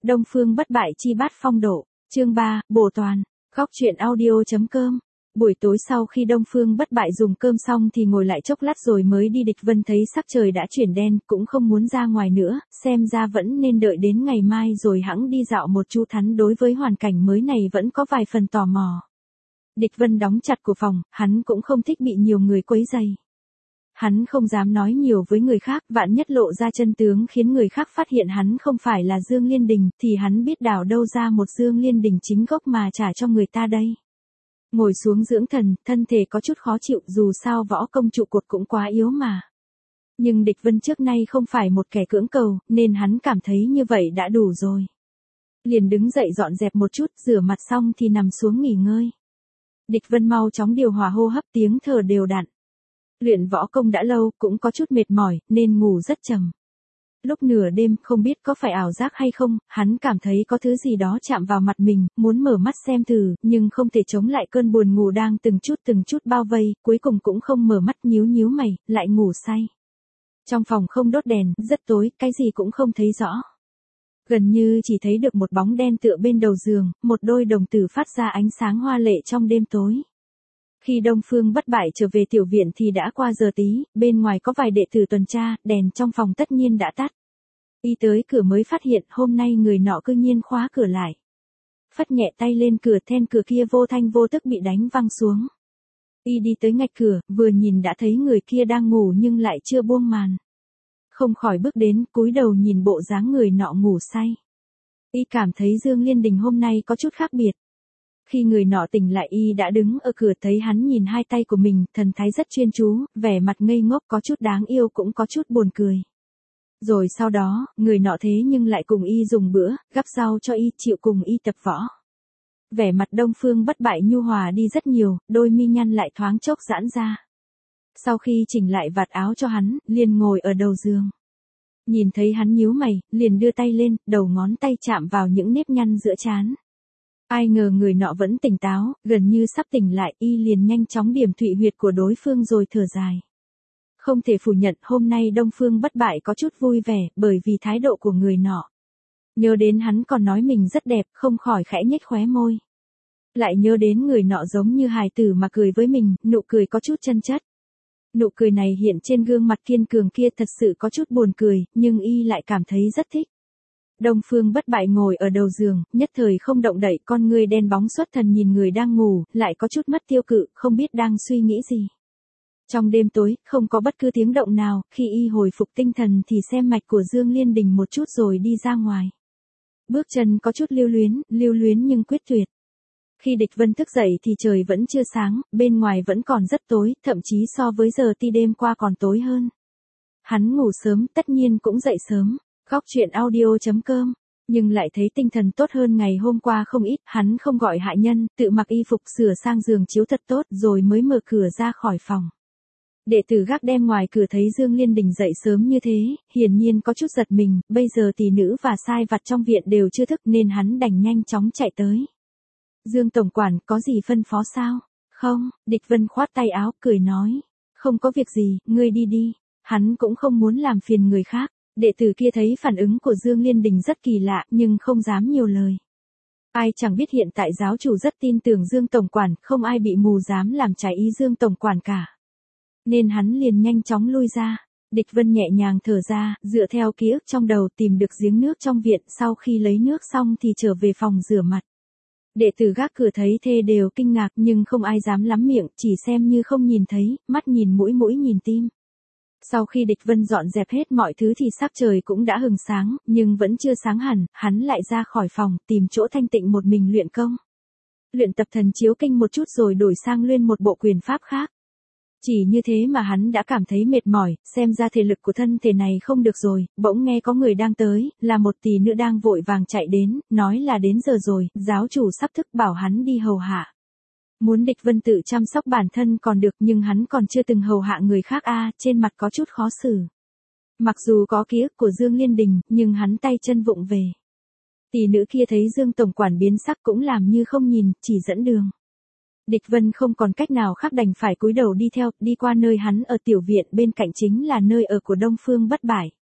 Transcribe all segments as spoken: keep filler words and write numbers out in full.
Đông Phương bất bại chi bát phong độ, chương ba, bổ toàn, góc truyện audio.com. Buổi tối sau khi Đông Phương bất bại dùng cơm xong thì ngồi lại chốc lát rồi mới đi. Địch Vân thấy sắc trời đã chuyển đen, cũng không muốn ra ngoài nữa, xem ra vẫn nên đợi đến ngày mai rồi hẵng đi dạo một chút. Hắn đối với hoàn cảnh mới này vẫn có vài phần tò mò. Địch Vân đóng chặt cửa phòng, hắn cũng không thích bị nhiều người quấy rầy. Hắn không dám nói nhiều với người khác, vạn nhất lộ ra chân tướng khiến người khác phát hiện hắn không phải là Dương Liên Đình, thì hắn biết đào đâu ra một Dương Liên Đình chính gốc mà trả cho người ta đây. Ngồi xuống dưỡng thần, thân thể có chút khó chịu, dù sao võ công trụ cột cũng quá yếu mà. Nhưng Địch Vân trước nay không phải một kẻ cưỡng cầu, nên hắn cảm thấy như vậy đã đủ rồi. Liền đứng dậy dọn dẹp một chút, rửa mặt xong thì nằm xuống nghỉ ngơi. Địch Vân mau chóng điều hòa hô hấp, tiếng thở đều đặn. Luyện võ công đã lâu, cũng có chút mệt mỏi, nên ngủ rất trầm. Lúc nửa đêm, không biết có phải ảo giác hay không, hắn cảm thấy có thứ gì đó chạm vào mặt mình, muốn mở mắt xem thử, nhưng không thể chống lại cơn buồn ngủ đang từng chút từng chút bao vây, cuối cùng cũng không mở mắt, nhíu nhíu mày, lại ngủ say. Trong phòng không đốt đèn, rất tối, cái gì cũng không thấy rõ. Gần như chỉ thấy được một bóng đen tựa bên đầu giường, một đôi đồng tử phát ra ánh sáng hoa lệ trong đêm tối. Khi Đông Phương bất bại trở về tiểu viện thì đã qua giờ tí, bên ngoài có vài đệ tử tuần tra, đèn trong phòng tất nhiên đã tắt. Y tới cửa mới phát hiện hôm nay người nọ cư nhiên khóa cửa lại. Phất nhẹ tay lên cửa, then cửa kia vô thanh vô tức bị đánh văng xuống. Y đi tới ngạch cửa, vừa nhìn đã thấy người kia đang ngủ nhưng lại chưa buông màn. Không khỏi bước đến, cúi đầu nhìn bộ dáng người nọ ngủ say. Y cảm thấy Dương Liên Đình hôm nay có chút khác biệt. Khi người nọ tỉnh lại y đã đứng ở cửa, thấy hắn nhìn hai tay của mình, thần thái rất chuyên chú, vẻ mặt ngây ngốc, có chút đáng yêu cũng có chút buồn cười. Rồi sau đó, người nọ thế nhưng lại cùng y dùng bữa, gắp rau cho y, chịu cùng y tập võ. Vẻ mặt Đông Phương bất bại nhu hòa đi rất nhiều, đôi mi nhăn lại thoáng chốc giãn ra. Sau khi chỉnh lại vạt áo cho hắn, liền ngồi ở đầu giường. Nhìn thấy hắn nhíu mày, liền đưa tay lên, đầu ngón tay chạm vào những nếp nhăn giữa trán. Ai ngờ người nọ vẫn tỉnh táo, gần như sắp tỉnh lại, y liền nhanh chóng điểm thụy huyệt của đối phương rồi thở dài. Không thể phủ nhận hôm nay Đông Phương bất bại có chút vui vẻ, bởi vì thái độ của người nọ. Nhớ đến hắn còn nói mình rất đẹp, không khỏi khẽ nhếch khóe môi. Lại nhớ đến người nọ giống như hài tử mà cười với mình, nụ cười có chút chân chất. Nụ cười này hiện trên gương mặt kiên cường kia thật sự có chút buồn cười, nhưng y lại cảm thấy rất thích. Đông Phương bất bại ngồi ở đầu giường, nhất thời không động đậy, con ngươi đen bóng xuất thần nhìn người đang ngủ, lại có chút mất tiêu cự, không biết đang suy nghĩ gì. Trong đêm tối, không có bất cứ tiếng động nào, khi y hồi phục tinh thần thì xem mạch của Dương Liên Đình một chút rồi đi ra ngoài. Bước chân có chút lưu luyến, lưu luyến nhưng quyết tuyệt. Khi Địch Vân thức dậy thì trời vẫn chưa sáng, bên ngoài vẫn còn rất tối, thậm chí so với giờ ti đêm qua còn tối hơn. Hắn ngủ sớm, tất nhiên cũng dậy sớm. Góc truyện audio.com, nhưng lại thấy tinh thần tốt hơn ngày hôm qua không ít, hắn không gọi hạ nhân, tự mặc y phục sửa sang giường chiếu thật tốt rồi mới mở cửa ra khỏi phòng. Đệ tử gác đêm ngoài cửa thấy Dương Liên Đình dậy sớm như thế, hiển nhiên có chút giật mình, bây giờ tỷ nữ và sai vặt trong viện đều chưa thức nên hắn đành nhanh chóng chạy tới. Dương tổng quản, có gì phân phó sao? Không, Địch Vân khoát tay áo, cười nói. Không có việc gì, ngươi đi đi. Hắn cũng không muốn làm phiền người khác. Đệ tử kia thấy phản ứng của Dương Liên Đình rất kỳ lạ, nhưng không dám nhiều lời. Ai chẳng biết hiện tại giáo chủ rất tin tưởng Dương tổng quản, không ai bị mù dám làm trái ý Dương tổng quản cả. Nên hắn liền nhanh chóng lui ra. Địch Vân nhẹ nhàng thở ra, dựa theo ký ức trong đầu tìm được giếng nước trong viện, sau khi lấy nước xong thì trở về phòng rửa mặt. Đệ tử gác cửa thấy thế đều kinh ngạc nhưng không ai dám lắm miệng, chỉ xem như không nhìn thấy, mắt nhìn mũi mũi nhìn tim. Sau khi Địch Vân dọn dẹp hết mọi thứ thì sắc trời cũng đã hừng sáng, nhưng vẫn chưa sáng hẳn, hắn lại ra khỏi phòng, tìm chỗ thanh tịnh một mình luyện công. Luyện tập thần chiếu kinh một chút rồi đổi sang luyện một bộ quyền pháp khác. Chỉ như thế mà hắn đã cảm thấy mệt mỏi, xem ra thể lực của thân thể này không được rồi, bỗng nghe có người đang tới, là một tỷ nữ đang vội vàng chạy đến, nói là đến giờ rồi, giáo chủ sắp thức bảo hắn đi hầu hạ. Muốn Địch Vân tự chăm sóc bản thân còn được nhưng hắn còn chưa từng hầu hạ người khác a, trên mặt có chút khó xử. Mặc dù có ký ức của Dương Liên Đình, nhưng hắn tay chân vụng về. Tỷ nữ kia thấy Dương tổng quản biến sắc cũng làm như không nhìn, chỉ dẫn đường. Địch Vân không còn cách nào khác đành phải cúi đầu đi theo, đi qua nơi hắn ở tiểu viện bên cạnh chính là nơi ở của Đông Phương bất bại.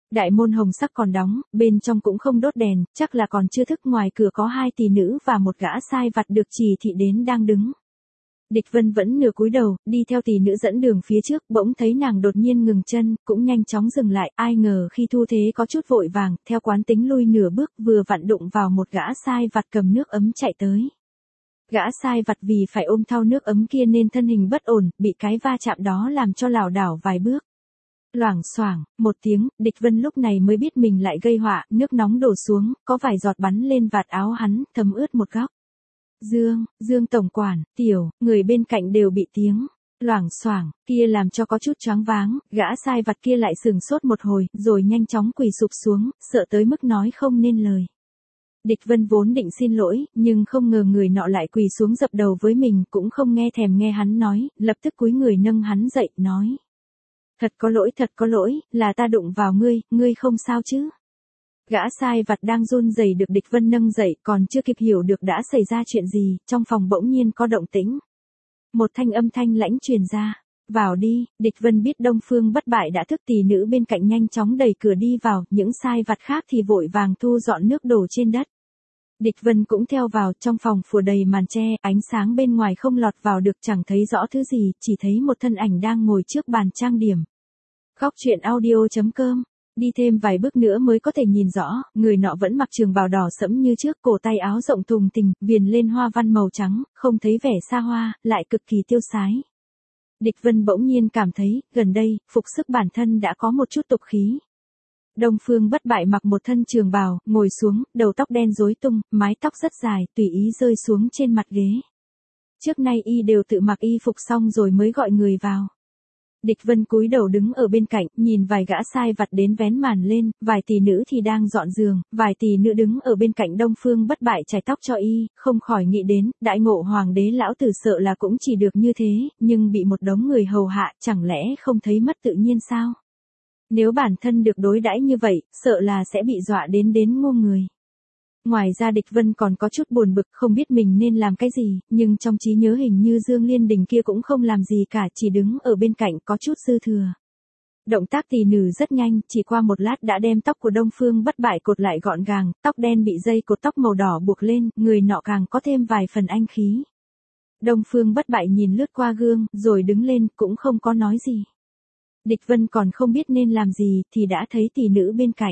Đại môn hồng sắc còn đóng, bên trong cũng không đốt đèn, chắc là còn chưa thức. Ngoài cửa có hai tỷ nữ và một gã sai vặt được chỉ thị đến đang đứng. Địch Vân vẫn nửa cúi đầu, đi theo tỷ nữ dẫn đường phía trước, bỗng thấy nàng đột nhiên ngừng chân, cũng nhanh chóng dừng lại, ai ngờ khi thu thế có chút vội vàng, theo quán tính lui nửa bước, vừa vặn đụng vào một gã sai vặt cầm nước ấm chạy tới. Gã sai vặt vì phải ôm thau nước ấm kia nên thân hình bất ổn, bị cái va chạm đó làm cho lảo đảo vài bước. Loảng xoảng, một tiếng, Địch Vân lúc này mới biết mình lại gây họa, nước nóng đổ xuống, có vài giọt bắn lên vạt áo hắn, thấm ướt một góc. Dương, Dương tổng quản, tiểu, người bên cạnh đều bị tiếng loảng xoảng kia làm cho có chút choáng váng, gã sai vặt kia lại sừng sốt một hồi, rồi nhanh chóng quỳ sụp xuống, sợ tới mức nói không nên lời. Địch Vân vốn định xin lỗi, nhưng không ngờ người nọ lại quỳ xuống dập đầu với mình, cũng không nghe thèm nghe hắn nói, lập tức cúi người nâng hắn dậy, nói. Thật có lỗi, thật có lỗi, là ta đụng vào ngươi, ngươi không sao chứ? Gã sai vặt đang run rẩy được Địch Vân nâng dậy, còn chưa kịp hiểu được đã xảy ra chuyện gì, trong phòng bỗng nhiên có động tĩnh. Một thanh âm thanh lãnh truyền ra, vào đi. Địch Vân biết Đông Phương Bất Bại đã thức, tỷ nữ bên cạnh nhanh chóng đẩy cửa đi vào, những sai vặt khác thì vội vàng thu dọn nước đổ trên đất. Địch Vân cũng theo vào, trong phòng phủ đầy màn tre, ánh sáng bên ngoài không lọt vào được, chẳng thấy rõ thứ gì, chỉ thấy một thân ảnh đang ngồi trước bàn trang điểm. Khóc chuyện audio chấm com. Đi thêm vài bước nữa mới có thể nhìn rõ, người nọ vẫn mặc trường bào đỏ sẫm như trước, cổ tay áo rộng thùng thình, viền lên hoa văn màu trắng, không thấy vẻ xa hoa, lại cực kỳ tiêu sái. Địch Vân bỗng nhiên cảm thấy, gần đây, phục sức bản thân đã có một chút tục khí. Đông Phương Bất Bại mặc một thân trường bào, ngồi xuống, đầu tóc đen rối tung, mái tóc rất dài, tùy ý rơi xuống trên mặt ghế. Trước nay y đều tự mặc y phục xong rồi mới gọi người vào. Địch Vân cúi đầu đứng ở bên cạnh, nhìn vài gã sai vặt đến vén màn lên, vài tỷ nữ thì đang dọn giường, vài tỷ nữ đứng ở bên cạnh Đông Phương Bất Bại chải tóc cho y, không khỏi nghĩ đến, đại ngộ hoàng đế lão tử sợ là cũng chỉ được như thế, nhưng bị một đống người hầu hạ, chẳng lẽ không thấy mất tự nhiên sao? Nếu bản thân được đối đãi như vậy, sợ là sẽ bị dọa đến đến ngu người. Ngoài ra Địch Vân còn có chút buồn bực, không biết mình nên làm cái gì, nhưng trong trí nhớ hình như Dương Liên Đình kia cũng không làm gì cả, chỉ đứng ở bên cạnh có chút dư thừa. Động tác tỷ nữ rất nhanh, chỉ qua một lát đã đem tóc của Đông Phương Bất Bại cột lại gọn gàng, tóc đen bị dây cột tóc màu đỏ buộc lên, người nọ càng có thêm vài phần anh khí. Đông Phương Bất Bại nhìn lướt qua gương, rồi đứng lên, cũng không có nói gì. Địch Vân còn không biết nên làm gì, thì đã thấy tỷ nữ bên cạnh.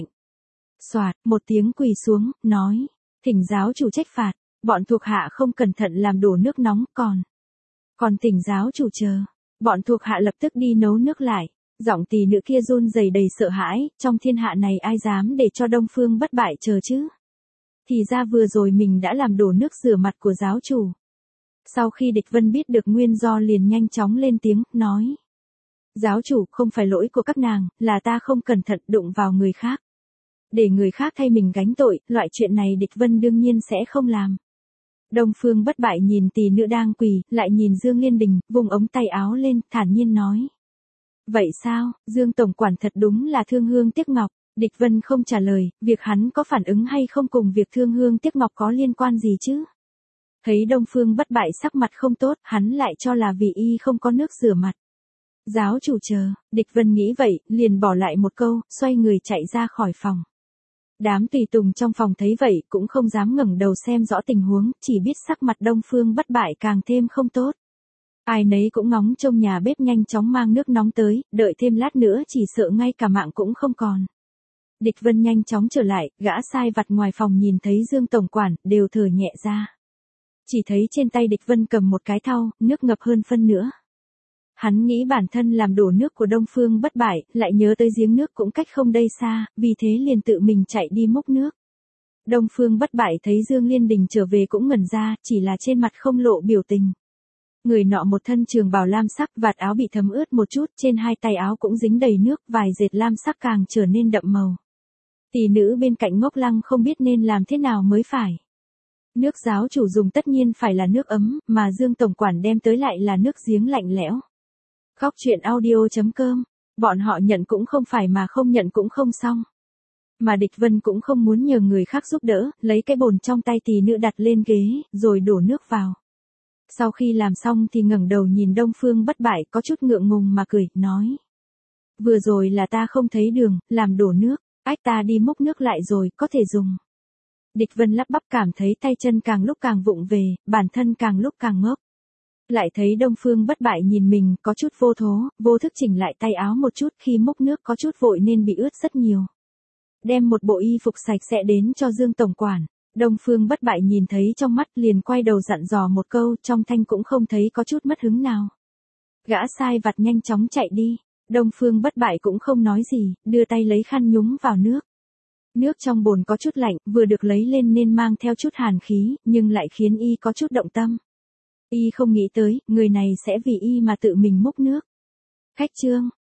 Soạt, một tiếng quỳ xuống, nói, thỉnh giáo chủ trách phạt, bọn thuộc hạ không cẩn thận làm đổ nước nóng, còn, còn thỉnh giáo chủ chờ. Bọn thuộc hạ lập tức đi nấu nước lại, giọng tỷ nữ kia run rẩy đầy sợ hãi, trong thiên hạ này ai dám để cho Đông Phương Bất Bại chờ chứ? Thì ra vừa rồi mình đã làm đổ nước rửa mặt của giáo chủ. Sau khi Địch Vân biết được nguyên do liền nhanh chóng lên tiếng, nói, giáo chủ, không phải lỗi của các nàng, là ta không cẩn thận đụng vào người khác. Để người khác thay mình gánh tội, loại chuyện này Địch Vân đương nhiên sẽ không làm. Đông Phương Bất Bại nhìn tỷ nữ đang quỳ, lại nhìn Dương Liên Đình, vùng ống tay áo lên, thản nhiên nói. Vậy sao, Dương tổng quản thật đúng là thương hương tiếc ngọc. Địch Vân không trả lời, việc hắn có phản ứng hay không cùng việc thương hương tiếc ngọc có liên quan gì chứ? Thấy Đông Phương Bất Bại sắc mặt không tốt, hắn lại cho là vì y không có nước rửa mặt. Giáo chủ chờ, Địch Vân nghĩ vậy, liền bỏ lại một câu, xoay người chạy ra khỏi phòng. Đám tùy tùng trong phòng thấy vậy, cũng không dám ngẩng đầu xem rõ tình huống, chỉ biết sắc mặt Đông Phương Bất Bại càng thêm không tốt. Ai nấy cũng ngóng trông nhà bếp nhanh chóng mang nước nóng tới, đợi thêm lát nữa chỉ sợ ngay cả mạng cũng không còn. Địch Vân nhanh chóng trở lại, gã sai vặt ngoài phòng nhìn thấy Dương tổng quản, đều thở nhẹ ra. Chỉ thấy trên tay Địch Vân cầm một cái thau, nước ngập hơn phân nữa. Hắn nghĩ bản thân làm đổ nước của Đông Phương Bất Bại, lại nhớ tới giếng nước cũng cách không đây xa, vì thế liền tự mình chạy đi múc nước. Đông Phương Bất Bại thấy Dương Liên Đình trở về cũng ngẩn ra, chỉ là trên mặt không lộ biểu tình. Người nọ một thân trường bào lam sắc, vạt áo bị thấm ướt một chút, trên hai tay áo cũng dính đầy nước, vài dệt lam sắc càng trở nên đậm màu. Tỷ nữ bên cạnh ngốc lăng không biết nên làm thế nào mới phải. Nước giáo chủ dùng tất nhiên phải là nước ấm, mà Dương tổng quản đem tới lại là nước giếng lạnh lẽo. Khóc chuyện audio chấm com, bọn họ nhận cũng không phải mà không nhận cũng không xong. Mà Địch Vân cũng không muốn nhờ người khác giúp đỡ, lấy cái bồn trong tay tỷ nữ đặt lên ghế, rồi đổ nước vào. Sau khi làm xong thì ngẩng đầu nhìn Đông Phương Bất Bại có chút ngượng ngùng mà cười, nói. Vừa rồi là ta không thấy đường, làm đổ nước. Ách ta đi múc nước lại rồi, có thể dùng. Địch Vân lắp bắp cảm thấy tay chân càng lúc càng vụng về, bản thân càng lúc càng ngốc. Lại thấy Đông Phương Bất Bại nhìn mình có chút vô thố, vô thức chỉnh lại tay áo một chút khi múc nước có chút vội nên bị ướt rất nhiều. Đem một bộ y phục sạch sẽ đến cho Dương Tổng Quản. Đông Phương Bất Bại nhìn thấy trong mắt liền quay đầu dặn dò một câu, trong thanh cũng không thấy có chút mất hứng nào. Gã sai vặt nhanh chóng chạy đi. Đông Phương Bất Bại cũng không nói gì, đưa tay lấy khăn nhúng vào nước. Nước trong bồn có chút lạnh, vừa được lấy lên nên mang theo chút hàn khí, nhưng lại khiến y có chút động tâm. Y không nghĩ tới, người này sẽ vì y mà tự mình múc nước. Khách trương,